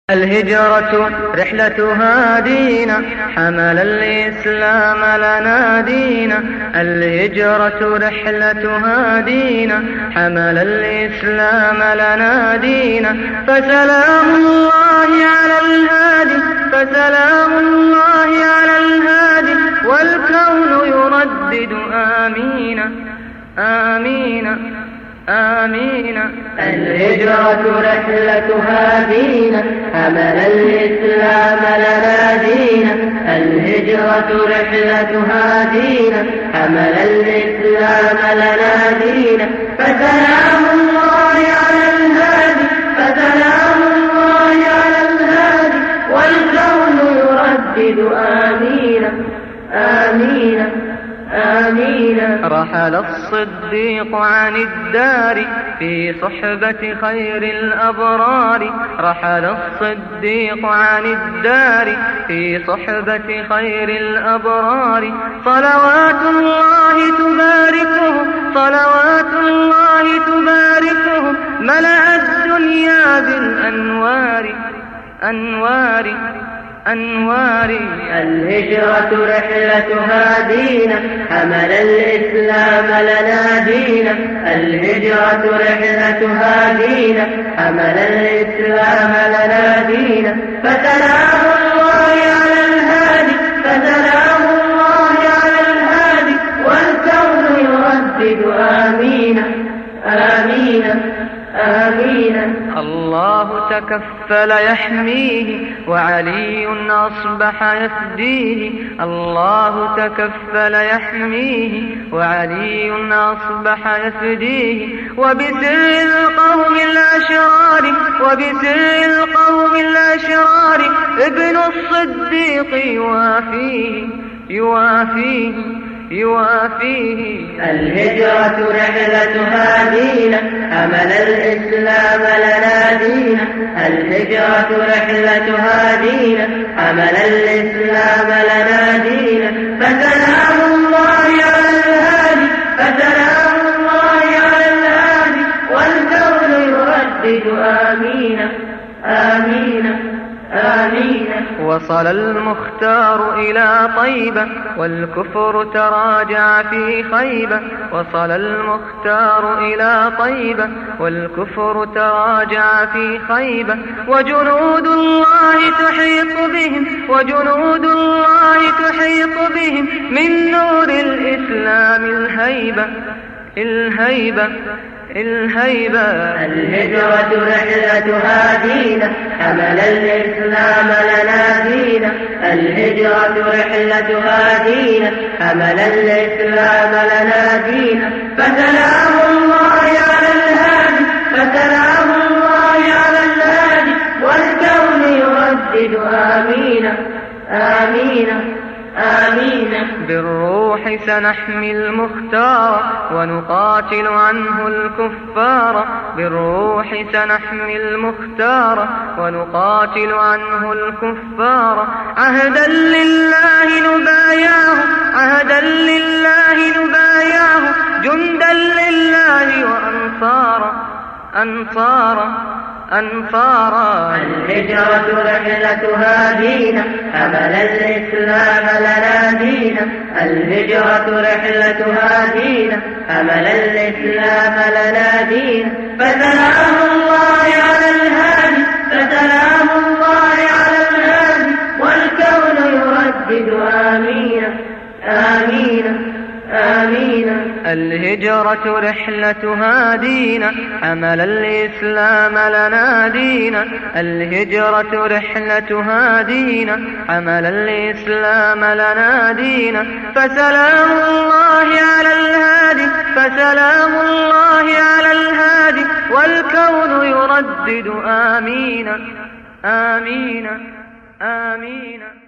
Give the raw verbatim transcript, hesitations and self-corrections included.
الهجرة رحلتها دينا، حمل الإسلام لنا دينا. الهجرة رحلتها دينا، حمل الإسلام لنا دينا. فسلام الله على الهادي، فسلام الله على الهادي، والكون يردد آمين آمين آمين. الهجرة رحلتها دينا، حمل الإسلام لنا دينا. الهجرة رحلتها دينا، حمل الإسلام لنا دينا. فسلام الله على الهادي، فسلام الله على الهادي، والكون يردد آمين آمين آمين. رحل الصديق عن الدار في صحبة خير الأبرار. رحل الصديق عن الدار في صحبة خير الأبرار. صلوات الله تباركه، صلوات الله تباركه، ملأ الدنيا بالأنوار أنوار أنوار. الهجرة رحلتها دينا، حمل الإسلام لنا دينا. الهجرة رحلتها دينا، حمل الإسلام لنا دينا. فسلام الله على الهادي، فسلام الله على الهادي، والكون يردد آمين آمين آمين. الله تكفل يحميه، وعلي أصبح يفديه. الله تكفل يحميه، وعلي أصبح يفديه. وبسر القوم الأشرار، وبسر القوم الأشرار، ابن الصديق يوافيه يوافيه يوافيه. الهجرة رحلتها دينا، حمل الإسلام لنا دينا. الهجرة رحلتها دينا، حمل الإسلام لنا دينا. فسلام الله على الهادي، فسلام الله على الهادي، والكون يردد آمين آمين آمين. وصل المختار إلى طيبة، والكفر تراجع في خيبة. وصل المختار إلى طيبة، والكفر تراجع في خيبة. وجنود الله تحيط بهم، وجنود الله تحيط بهم، من نور الإسلام الهيبة الهيبة الهيبة. الهجرة رحلتها دينا، حمل الإسلام لنا دينا. الهجرة رحلتها دينا، حمل الإسلام لنا دينا. فسلام الله على الهادي، فسلام الله على الهادي، والكون يردد آمين آمين آمين. بالروح سنحمي المختار، ونقاتل عنه الكفار. بالروح سنحمي المختار، ونقاتل عنه الكفار. عهدا لله نبايعه، عهدا لله نبايعه، جندا لله وأنصارا أنصارا أنصارا. الهجرة رحلتها دينا، حمل الإسلام لنا دينا. الهجرة رحلتها دينا، حمل الإسلام لنا دينا. فسلام الله على الهادي، فسلام الله على الهادي، والكون يردد آمين آمين آمين. الهجرة رحلتها دينا، حمل الإسلام لنا دينا. الهجرة رحلتها دينا، حمل الإسلام لنا دينا. فسلام الله على الهادي، فسلام الله على الهادي، والكون يردد آمين آمين آمين.